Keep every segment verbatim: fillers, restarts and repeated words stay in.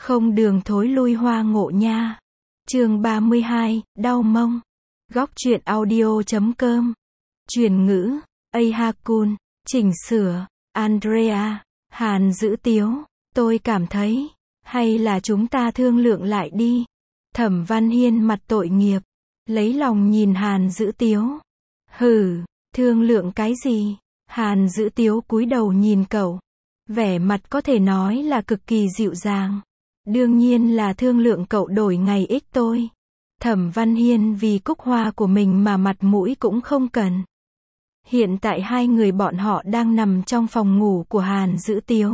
Không đường thối lui hoa ngộ nha. Chương ba mươi hai, đau mông. Góc truyện audio chấm com. Truyền ngữ, Ahakun, chỉnh sửa, Andrea, Hàn Dữ Tiếu, tôi cảm thấy, hay là chúng ta thương lượng lại đi. Thẩm Văn Hiên mặt tội nghiệp, lấy lòng nhìn Hàn Dữ Tiếu. Hừ, thương lượng cái gì? Hàn Dữ Tiếu cúi đầu nhìn cậu, vẻ mặt có thể nói là cực kỳ dịu dàng. Đương nhiên là thương lượng cậu đổi ngày ích tôi. Thẩm Văn Hiên vì cúc hoa của mình mà mặt mũi cũng không cần. Hiện tại hai người bọn họ đang nằm trong phòng ngủ của Hàn Dữ Tiếu.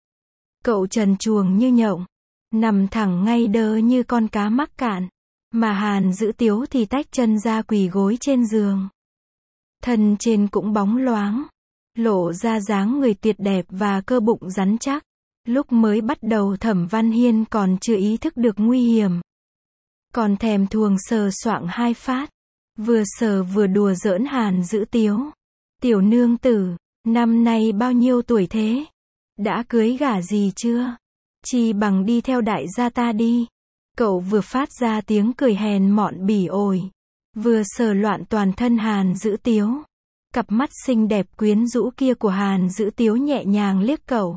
Cậu trần truồng như nhộng, nằm thẳng ngay đơ như con cá mắc cạn, mà Hàn Dữ Tiếu thì tách chân ra quỳ gối trên giường. Thân trên cũng bóng loáng, lộ ra dáng người tuyệt đẹp và cơ bụng rắn chắc. Lúc mới bắt đầu Thẩm Văn Hiên còn chưa ý thức được nguy hiểm, còn thèm thuồng sờ soạng hai phát, vừa sờ vừa đùa giỡn Hàn Dữ Tiếu. Tiểu nương tử, năm nay bao nhiêu tuổi thế? Đã cưới gả gì chưa? Chi bằng đi theo đại gia ta đi. Cậu vừa phát ra tiếng cười hèn mọn bỉ ổi, vừa sờ loạn toàn thân Hàn Dữ Tiếu. Cặp mắt xinh đẹp quyến rũ kia của Hàn Dữ Tiếu nhẹ nhàng liếc cậu,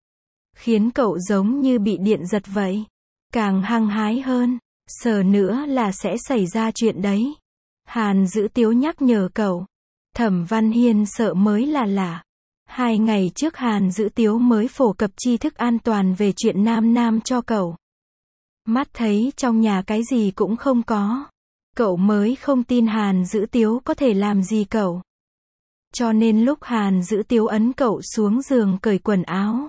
khiến cậu giống như bị điện giật vậy. Càng hăng hái hơn, sờ nữa là sẽ xảy ra chuyện đấy. Hàn Dữ Tiếu nhắc nhở cậu. Thẩm Văn Hiên sợ mới là lạ. Hai ngày trước Hàn Dữ Tiếu mới phổ cập tri thức an toàn về chuyện nam nam cho cậu. Mắt thấy trong nhà cái gì cũng không có, cậu mới không tin Hàn Dữ Tiếu có thể làm gì cậu. Cho nên lúc Hàn Dữ Tiếu ấn cậu xuống giường cởi quần áo,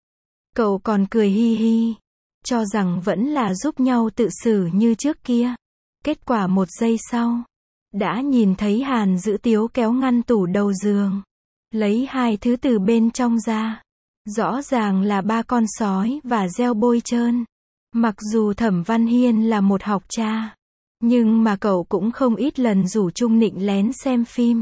cậu còn cười hi hi, cho rằng vẫn là giúp nhau tự xử như trước kia. Kết quả một giây sau, đã nhìn thấy Hàn Dữ Tiếu kéo ngăn tủ đầu giường, lấy hai thứ từ bên trong ra. Rõ ràng là ba con sói và gel bôi trơn. Mặc dù Thẩm Văn Hiên là một học cha, nhưng mà cậu cũng không ít lần rủ Trung Nịnh lén xem phim.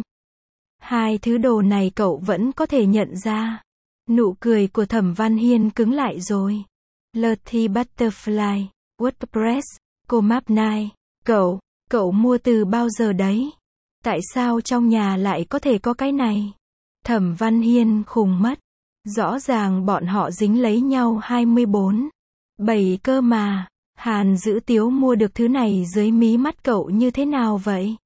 Hai thứ đồ này cậu vẫn có thể nhận ra. Nụ cười của Thẩm Văn Hiên cứng lại rồi. Lucky Butterfly, WordPress, Comap Nine. Cậu, cậu mua từ bao giờ đấy? Tại sao trong nhà lại có thể có cái này? Thẩm Văn Hiên khùng mất. Rõ ràng bọn họ dính lấy nhau hai mươi bốn, bảy cơ mà. Hàn Dữ Tiếu mua được thứ này dưới mí mắt cậu như thế nào vậy?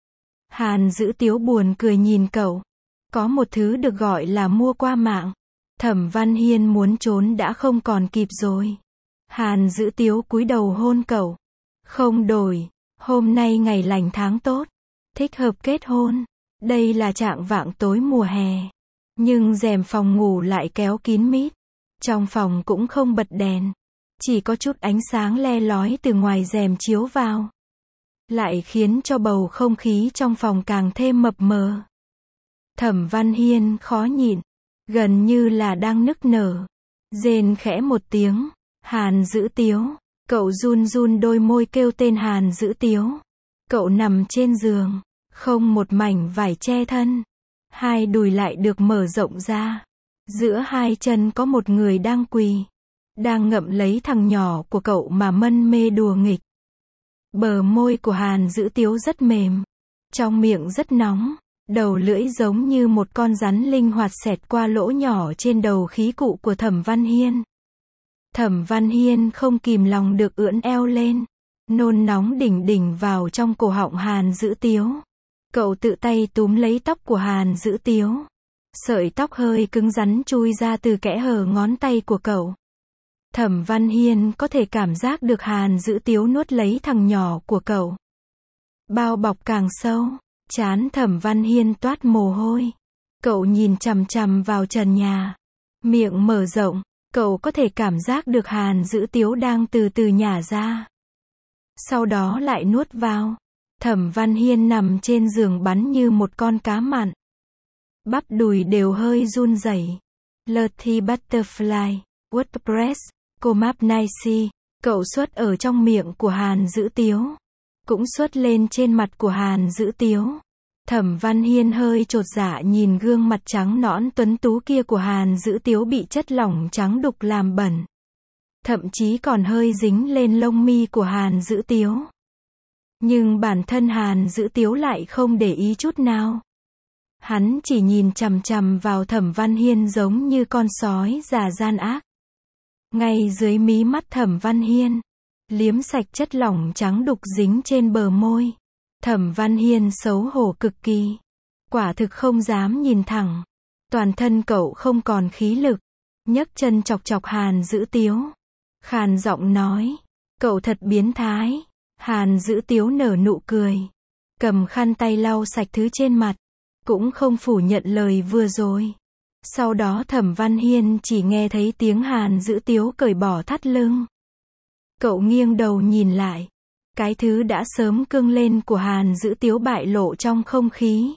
Hàn Dữ Tiếu buồn cười nhìn cậu. Có một thứ được gọi là mua qua mạng. Thẩm Văn Hiên muốn trốn đã không còn kịp rồi. Hàn Dữ Tiếu cúi đầu hôn cậu. Không đổi, hôm nay ngày lành tháng tốt, thích hợp kết hôn. Đây là trạng vạng tối mùa hè, nhưng rèm phòng ngủ lại kéo kín mít. Trong phòng cũng không bật đèn, chỉ có chút ánh sáng le lói từ ngoài rèm chiếu vào, lại khiến cho bầu không khí trong phòng càng thêm mập mờ. Thẩm Văn Hiên khó nhịn, gần như là đang nức nở, rên khẽ một tiếng. Hàn Dữ Tiếu. Cậu run run đôi môi kêu tên Hàn Dữ Tiếu. Cậu nằm trên giường, không một mảnh vải che thân, hai đùi lại được mở rộng ra. Giữa hai chân có một người đang quỳ, đang ngậm lấy thằng nhỏ của cậu mà mân mê đùa nghịch. Bờ môi của Hàn Dữ Tiếu rất mềm, trong miệng rất nóng, đầu lưỡi giống như một con rắn linh hoạt xẹt qua lỗ nhỏ trên đầu khí cụ của Thẩm Văn Hiên. Thẩm Văn Hiên không kìm lòng được ưỡn eo lên, nôn nóng đỉnh đỉnh vào trong cổ họng Hàn Dữ Tiếu. Cậu tự tay túm lấy tóc của Hàn Dữ Tiếu. Sợi tóc hơi cứng rắn chui ra từ kẽ hở ngón tay của cậu. Thẩm Văn Hiên có thể cảm giác được Hàn Dữ Tiếu nuốt lấy thằng nhỏ của cậu. Bao bọc càng sâu, trán Thẩm Văn Hiên toát mồ hôi. Cậu nhìn chằm chằm vào trần nhà, miệng mở rộng, cậu có thể cảm giác được Hàn Dữ Tiếu đang từ từ nhả ra, sau đó lại nuốt vào. Thẩm Văn Hiên nằm trên giường bắn như một con cá mặn, bắp đùi đều hơi run rẩy. Lucky Butterfly, WordPress, Comap Nine. Cậu xuất ở trong miệng của Hàn Dữ Tiếu, cũng xuất lên trên mặt của Hàn Dữ Tiếu. Thẩm Văn Hiên hơi chột dạ nhìn gương mặt trắng nõn tuấn tú kia của Hàn Dữ Tiếu bị chất lỏng trắng đục làm bẩn. thậm chí còn hơi dính lên lông mi của Hàn Dữ Tiếu. Nhưng bản thân Hàn Dữ Tiếu lại không để ý chút nào. Hắn chỉ nhìn chằm chằm vào Thẩm Văn Hiên giống như con sói già gian ác. Ngay dưới mí mắt Thẩm Văn Hiên, liếm sạch chất lỏng trắng đục dính trên bờ môi. Thẩm Văn Hiên xấu hổ cực kỳ. Quả thực không dám nhìn thẳng. Toàn thân cậu không còn khí lực. Nhấc chân chọc chọc Hàn Dữ Tiếu. Khàn giọng nói. Cậu thật biến thái. Hàn Dữ Tiếu nở nụ cười. Cầm khăn tay lau sạch thứ trên mặt. Cũng không phủ nhận lời vừa rồi. Sau đó Thẩm Văn Hiên chỉ nghe thấy tiếng Hàn Dữ Tiếu cởi bỏ thắt lưng. Cậu nghiêng đầu nhìn lại. Cái thứ đã sớm cương lên của Hàn Dữ Tiếu bại lộ trong không khí.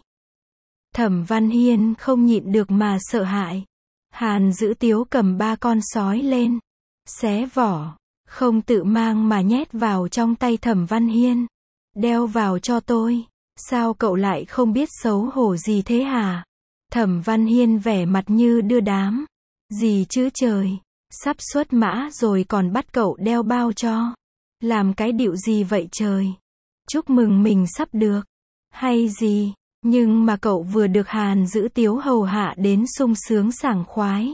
Thẩm Văn Hiên không nhịn được mà sợ hãi. Hàn Dữ Tiếu cầm ba con sói lên. Xé vỏ. Không tự mang mà nhét vào trong tay Thẩm Văn Hiên. Đeo vào cho tôi. Sao cậu lại không biết xấu hổ gì thế hả? Thẩm Văn Hiên vẻ mặt như đưa đám. Gì chứ trời. Sắp xuất mã rồi còn bắt cậu đeo bao cho. Làm cái điệu gì vậy trời? Chúc mừng mình sắp được. Hay gì? Nhưng mà cậu vừa được Hàn Dữ Tiếu hầu hạ đến sung sướng sảng khoái.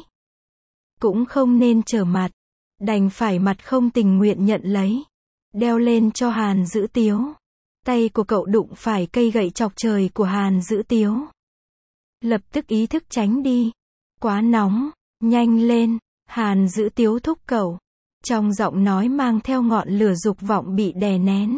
Cũng không nên trở mặt. Đành phải mặt không tình nguyện nhận lấy. Đeo lên cho Hàn Dữ Tiếu. Tay của cậu đụng phải cây gậy chọc trời của Hàn Dữ Tiếu. Lập tức ý thức tránh đi. Quá nóng. Nhanh lên. Hàn Dữ Tiếu thúc cậu. Trong giọng nói mang theo ngọn lửa dục vọng bị đè nén.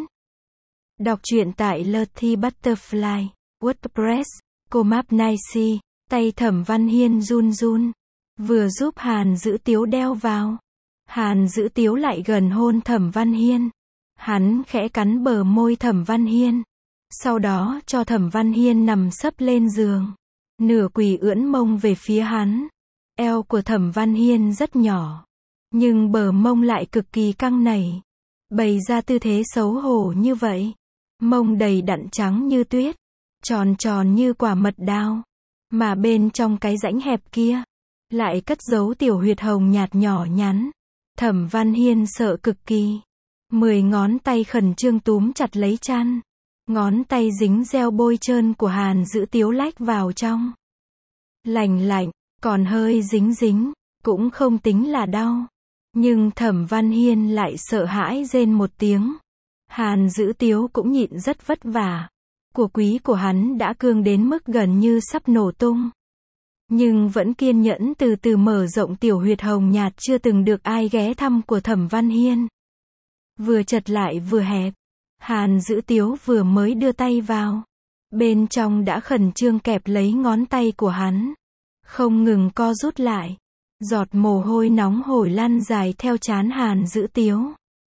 Đọc truyện tại Lucky Butterfly, WordPress, Comap Nice. Tay Thẩm Văn Hiên run run. Vừa giúp Hàn Dữ Tiếu đeo vào. Hàn Dữ Tiếu lại gần hôn Thẩm Văn Hiên. Hắn khẽ cắn bờ môi Thẩm Văn Hiên. Sau đó cho Thẩm Văn Hiên nằm sấp lên giường. Nửa quỳ ưỡn mông về phía hắn. Eo của Thẩm Văn Hiên rất nhỏ. Nhưng bờ mông lại cực kỳ căng nảy. Bày ra tư thế xấu hổ như vậy. Mông đầy đặn trắng như tuyết. Tròn tròn như quả mật đao. Mà bên trong cái rãnh hẹp kia. Lại cất giấu tiểu huyệt hồng nhạt nhỏ nhắn. Thẩm Văn Hiên sợ cực kỳ. Mười ngón tay khẩn trương túm chặt lấy chăn. Ngón tay dính gel bôi trơn của Hàn Dữ Tiếu lách vào trong. Lành lạnh, còn hơi dính dính. Cũng không tính là đau. Nhưng Thẩm Văn Hiên lại sợ hãi rên một tiếng. Hàn Dữ Tiếu cũng nhịn rất vất vả. Của quý của hắn đã cương đến mức gần như sắp nổ tung. Nhưng vẫn kiên nhẫn từ từ mở rộng tiểu huyệt hồng nhạt chưa từng được ai ghé thăm của Thẩm Văn Hiên. Vừa chật lại vừa hẹp. Hàn Dữ Tiếu vừa mới đưa tay vào. Bên trong đã khẩn trương kẹp lấy ngón tay của hắn. Không ngừng co rút lại. Giọt mồ hôi nóng hổi lăn dài theo trán Hàn Dữ Tiếu.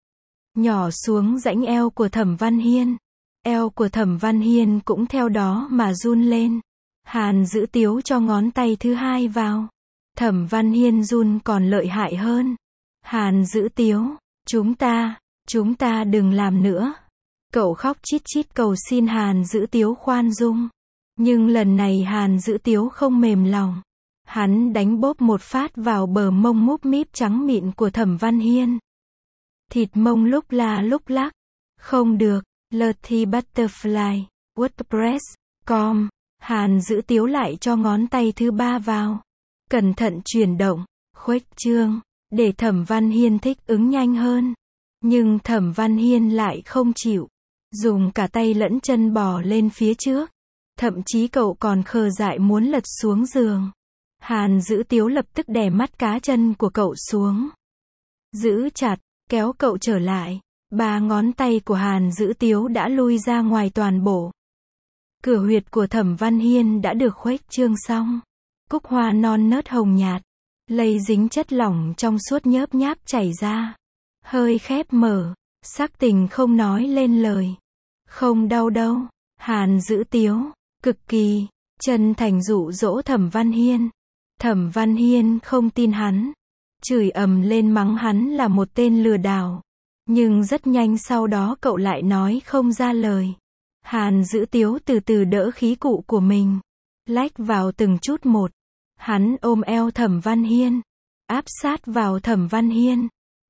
Nhỏ xuống rãnh eo của Thẩm Văn Hiên. Eo của Thẩm Văn Hiên cũng theo đó mà run lên. Hàn Dữ Tiếu cho ngón tay thứ hai vào. Thẩm Văn Hiên run còn lợi hại hơn. Hàn Dữ Tiếu, chúng ta, chúng ta đừng làm nữa. Cậu khóc chít chít cầu xin Hàn Dữ Tiếu khoan dung. Nhưng lần này Hàn Dữ Tiếu không mềm lòng. Hắn đánh bóp một phát vào bờ mông múp míp trắng mịn của Thẩm Văn Hiên. Thịt mông lúc la lúc lắc. Không được. Lucky Butterfly, WordPress, com. Hàn Dữ Tiếu lại cho ngón tay thứ ba vào. Cẩn thận chuyển động, khuếch trương, để Thẩm Văn Hiên thích ứng nhanh hơn. Nhưng Thẩm Văn Hiên lại không chịu. Dùng cả tay lẫn chân bò lên phía trước. Thậm chí cậu còn khờ dại muốn lật xuống giường. Hàn Dữ Tiếu lập tức đè mắt cá chân của cậu xuống. Giữ chặt, kéo cậu trở lại. Ba ngón tay của Hàn Dữ Tiếu đã lui ra ngoài toàn bộ. Cửa huyệt của Thẩm Văn Hiên đã được khuếch trương xong. Cúc hoa non nớt hồng nhạt. Lây dính chất lỏng trong suốt nhớp nháp chảy ra. Hơi khép mở. Sắc tình không nói lên lời. Không đau đâu. Hàn Dữ Tiếu. Cực kỳ. Chân thành dụ dỗ Thẩm Văn Hiên. Thẩm Văn Hiên không tin hắn. Chửi ầm lên mắng hắn là một tên lừa đảo. Nhưng rất nhanh sau đó cậu lại nói không ra lời. Hàn Dữ Tiếu từ từ đỡ khí cụ của mình. Lách vào từng chút một. Hắn ôm eo Thẩm Văn Hiên. Áp sát vào Thẩm Văn Hiên.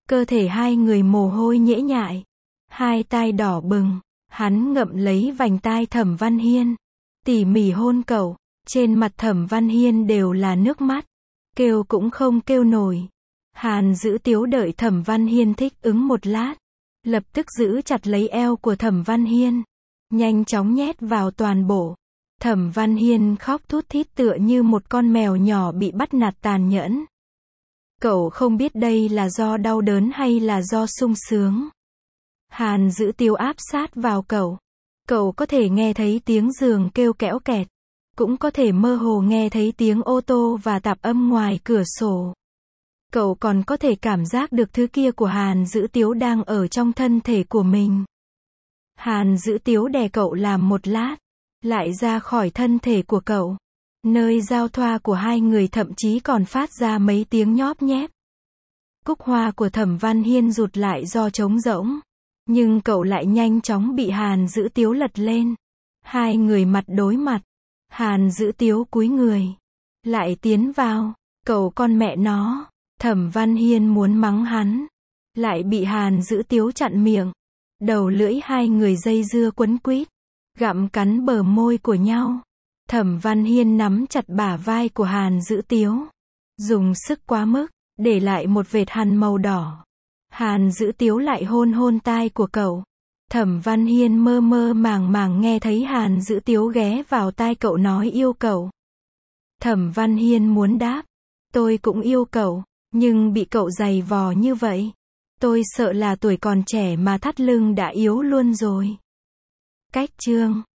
Cơ thể hai người mồ hôi nhễ nhại. Hai tai đỏ bừng. Hắn ngậm lấy vành tai Thẩm Văn Hiên. Tỉ mỉ hôn cậu. Trên mặt Thẩm Văn Hiên đều là nước mắt. Kêu cũng không kêu nổi. Hàn Dữ Tiếu đợi Thẩm Văn Hiên thích ứng một lát. Lập tức giữ chặt lấy eo của Thẩm Văn Hiên. Nhanh chóng nhét vào toàn bộ. Thẩm Văn Hiên khóc thút thít tựa như một con mèo nhỏ bị bắt nạt tàn nhẫn. Cậu không biết đây là do đau đớn hay là do sung sướng. Hàn Dữ Tiếu áp sát vào cậu. Cậu có thể nghe thấy tiếng giường kêu kẽo kẹt. Cũng có thể mơ hồ nghe thấy tiếng ô tô và tạp âm ngoài cửa sổ. Cậu còn có thể cảm giác được thứ kia của Hàn Dữ Tiếu đang ở trong thân thể của mình. Hàn Dữ Tiếu đè cậu làm một lát. Lại ra khỏi thân thể của cậu. Nơi giao thoa của hai người thậm chí còn phát ra mấy tiếng nhóp nhép. Cúc hoa của Thẩm Văn Hiên rụt lại do trống rỗng. Nhưng cậu lại nhanh chóng bị Hàn Dữ Tiếu lật lên. Hai người mặt đối mặt. Hàn Dữ Tiếu cúi người. Lại tiến vào. Cậu con mẹ nó. Thẩm Văn Hiên muốn mắng hắn. Lại bị Hàn Dữ Tiếu chặn miệng. Đầu lưỡi hai người dây dưa quấn quýt. Gặm cắn bờ môi của nhau. Thẩm Văn Hiên nắm chặt bả vai của Hàn Dữ Tiếu. Dùng sức quá mức. Để lại một vệt hằn màu đỏ. Hàn Dữ Tiếu lại hôn hôn tai của cậu. Thẩm Văn Hiên mơ mơ màng màng nghe thấy Hàn Dữ Tiếu ghé vào tai cậu nói yêu cậu. Thẩm Văn Hiên muốn đáp. Tôi cũng yêu cậu. Nhưng bị cậu giày vò như vậy. Tôi sợ là tuổi còn trẻ mà thắt lưng đã yếu luôn rồi. Cách chương